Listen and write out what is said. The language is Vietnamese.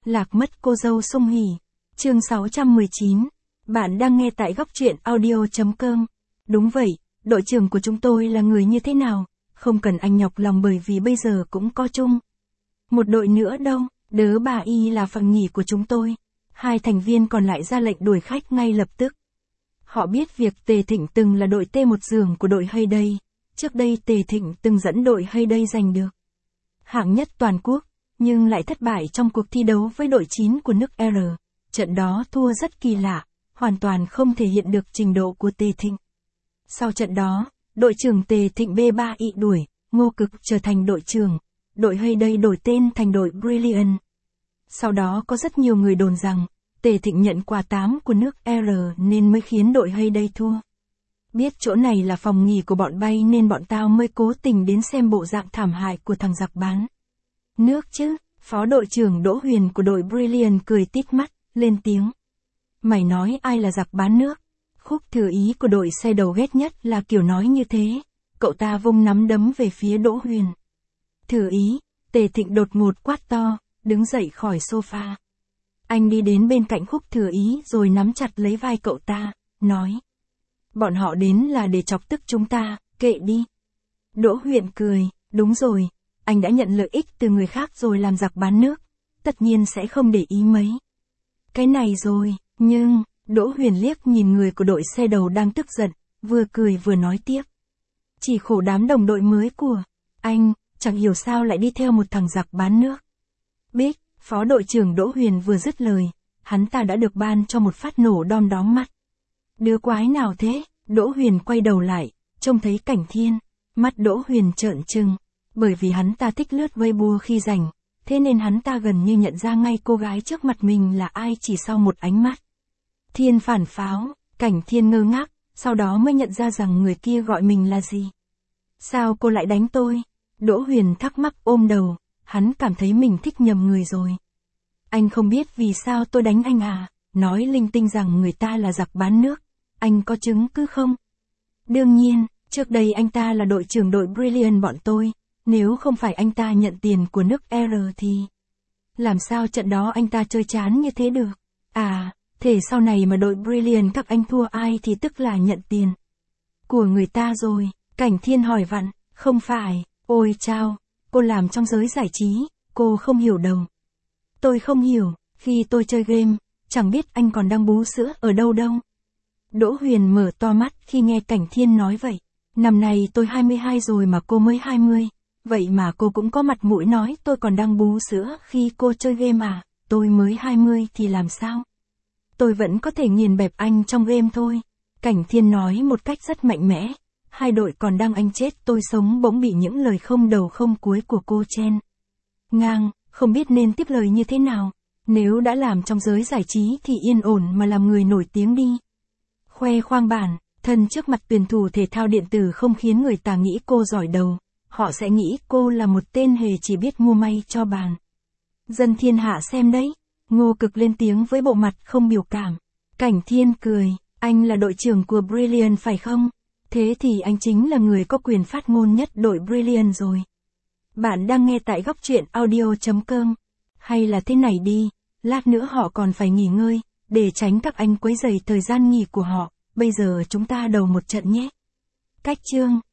Lạc mất cô dâu Song Hỷ. Chương 619. Bạn đang nghe tại góc truyện audio.com. Đúng vậy, đội trưởng của chúng tôi là người như thế nào? Không cần anh nhọc lòng bởi vì bây giờ cũng có chung một đội nữa đâu, đớ bà y là phần nghỉ của chúng tôi. Hai thành viên còn lại ra lệnh đuổi khách ngay lập tức. Họ biết việc Tề Thịnh từng là đội T1 giường của đội Hayday. Trước đây Tề Thịnh từng dẫn đội Hayday giành được hạng nhất toàn quốc, nhưng lại thất bại trong cuộc thi đấu với đội 9 của nước R. Trận đó thua rất kỳ lạ, hoàn toàn không thể hiện được trình độ của Tề Thịnh. Sau trận đó, đội trưởng Tề Thịnh B3Y đuổi, Ngô Cực trở thành đội trưởng, đội Hayday đổi tên thành đội Brilliant. Sau đó có rất nhiều người đồn rằng, Tề Thịnh nhận quà 8 của nước R nên mới khiến đội Hayday thua. Biết chỗ này là phòng nghỉ của bọn bay nên bọn tao mới cố tình đến xem bộ dạng thảm hại của thằng giặc bán nước chứ. Phó đội trưởng Đỗ Huyền của đội Brilliant cười tít mắt, lên tiếng. Mày nói ai là giặc bán nước? Khúc Thừa Ý của đội xe đầu ghét nhất là kiểu nói như thế. Cậu ta vung nắm đấm về phía Đỗ Huyền. Thừa Ý, Tề Thịnh đột ngột quát to, đứng dậy khỏi sofa. Anh đi đến bên cạnh Khúc Thừa Ý rồi nắm chặt lấy vai cậu ta, nói. Bọn họ đến là để chọc tức chúng ta, kệ đi. Đỗ Huyền cười, đúng rồi, anh đã nhận lợi ích từ người khác rồi làm giặc bán nước, tất nhiên sẽ không để ý mấy cái này rồi, nhưng, Đỗ Huyền liếc nhìn người của đội xe đầu đang tức giận, vừa cười vừa nói tiếp. Chỉ khổ đám đồng đội mới của anh, chẳng hiểu sao lại đi theo một thằng giặc bán nước. Biết, phó đội trưởng Đỗ Huyền vừa dứt lời, hắn ta đã được ban cho một phát nổ đom đóm mắt. Đứa quái nào thế? Đỗ Huyền quay đầu lại, trông thấy Cảnh Thiên, mắt Đỗ Huyền trợn trừng, bởi vì hắn ta thích lướt Weibo khi rảnh, thế nên hắn ta gần như nhận ra ngay cô gái trước mặt mình là ai chỉ sau một ánh mắt. Thiên phản pháo, Cảnh Thiên ngơ ngác, sau đó mới nhận ra rằng người kia gọi mình là gì. Sao cô lại đánh tôi? Đỗ Huyền thắc mắc ôm đầu, hắn cảm thấy mình thích nhầm người rồi. Anh không biết vì sao tôi đánh anh à, nói linh tinh rằng người ta là giặc bán nước. Anh có chứng cứ không? Đương nhiên, trước đây anh ta là đội trưởng đội Brilliant bọn tôi, nếu không phải anh ta nhận tiền của nước R thì... Làm sao trận đó anh ta chơi chán như thế được? À, thể sau này mà đội Brilliant các anh thua ai thì tức là nhận tiền của người ta rồi. Cảnh Thiên hỏi vặn, không phải, ôi chao, cô làm trong giới giải trí, cô không hiểu đâu. Tôi không hiểu, khi tôi chơi game, chẳng biết anh còn đang bú sữa ở đâu đâu. Đỗ Huyền mở to mắt khi nghe Cảnh Thiên nói vậy. Năm nay tôi 22 rồi mà cô mới 20. Vậy mà cô cũng có mặt mũi nói tôi còn đang bú sữa khi cô chơi game à? Tôi mới 20 thì làm sao? Tôi vẫn có thể nghiền bẹp anh trong game thôi. Cảnh Thiên nói một cách rất mạnh mẽ. Hai đội còn đang anh chết tôi sống bỗng bị những lời không đầu không cuối của cô chen ngang, không biết nên tiếp lời như thế nào. Nếu đã làm trong giới giải trí thì yên ổn mà làm người nổi tiếng đi. Khoe khoang bản thân trước mặt tuyển thủ thể thao điện tử không khiến người ta nghĩ cô giỏi đầu, họ sẽ nghĩ cô là một tên hề chỉ biết mua may cho bàn. Dân thiên hạ xem đấy, Ngô Cực lên tiếng với bộ mặt không biểu cảm. Cảnh Thiên cười, anh là đội trưởng của Brilliant phải không? Thế thì anh chính là người có quyền phát ngôn nhất đội Brilliant rồi. Bạn đang nghe tại góc truyện audio.com. Hay là thế này đi, lát nữa họ còn phải nghỉ ngơi, để tránh các anh quấy rầy thời gian nghỉ của họ, bây giờ chúng ta đầu một trận nhé. Cách chương